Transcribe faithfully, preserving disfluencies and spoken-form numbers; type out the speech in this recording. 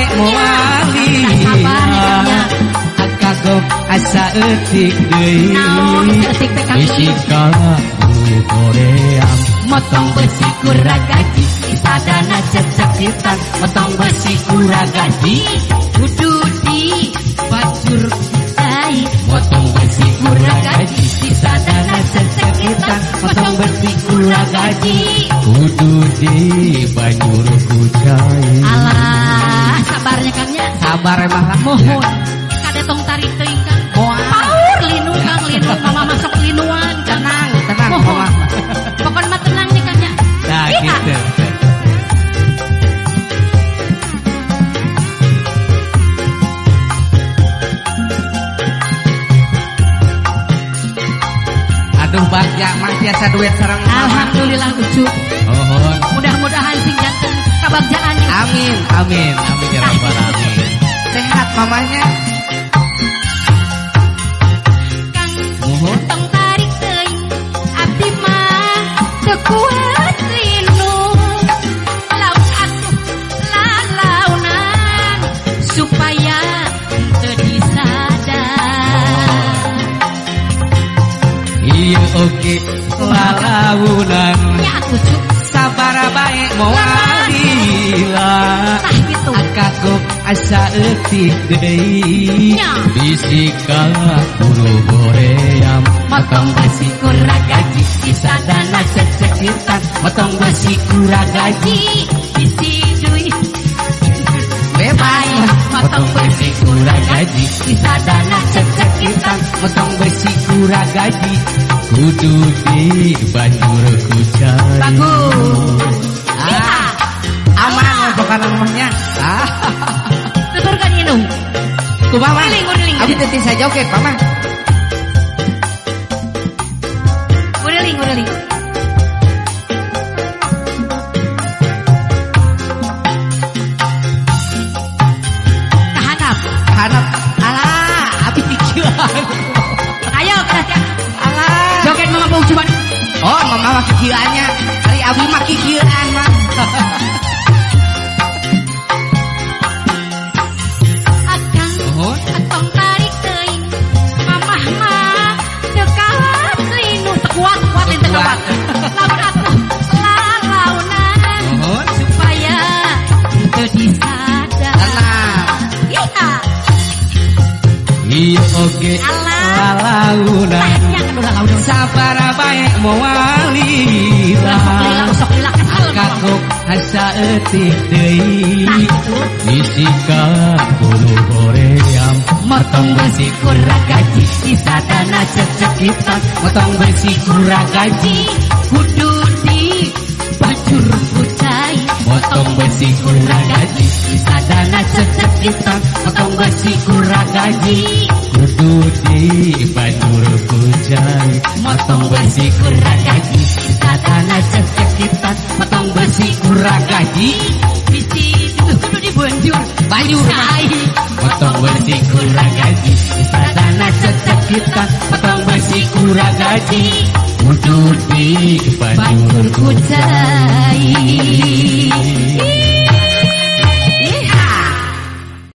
moali kagok asa etik deui bisikana korea motong besi kuragaji sadana cecekitan motong besi kuragaji kudu di bajur dai motong besi kuragaji sadana cecekitan motong besi kuragaji kudu di bajur kucai. Alah sabarnya kannya sabar emang mohon kade tong tarik teuing kan paur linu kang linu mama masuk linuan tenang tenang mama pokoknya mah tenang nih kannya nah gitu. Aduh bagja mah biasa duit sareng alhamdulillah lucu oh mudah-mudahan sing janten kabagjaan amin amin amin ya rabbal alamin sehat mamanya kang tong tarik teuing abdi mah teu kuat linu lauk asuh lalaunan supaya teu disadar iya oke lalaunan nya lucu sabar bae moalila kagok asa etik deui bisika buru goream motong besi kuragaji sadana cecekitan motong besi kuragaji isi duit bebas motong besi kuragaji sadana cecekitan motong besi kuragaji kudu di banjur kucai bagus ah aman bukan namanya ah tutur kan ini kumaha guling guling abi teh bisa joget mama guling guling kahanap kahanap alah abi pikiran ayo kita alah joget mama bau cuman oh mama mah kikirannya hari abi mah kikiran mah atong tarik teuing mamah mah teu kalat linu kuat kuat teu kuat lamun atuh lalaunan supaya teu disadar iya iya oge lalaunan sabar bae moali kagok asa etik deui bisika bulu goream motong besi kuragaji sadana cecekitan motong besi kuragaji kudu di bajur kucai motong besi kuragaji sadana cecekitan motong besi kuragaji kudu di bajur kucai motong besi kuragaji sadana cecekitan motong besi kuragaji bisi itu kudu di banjur banjur motong besi kuragaji sadana cecekitan motong besi kuragaji kudu di banjur kucai.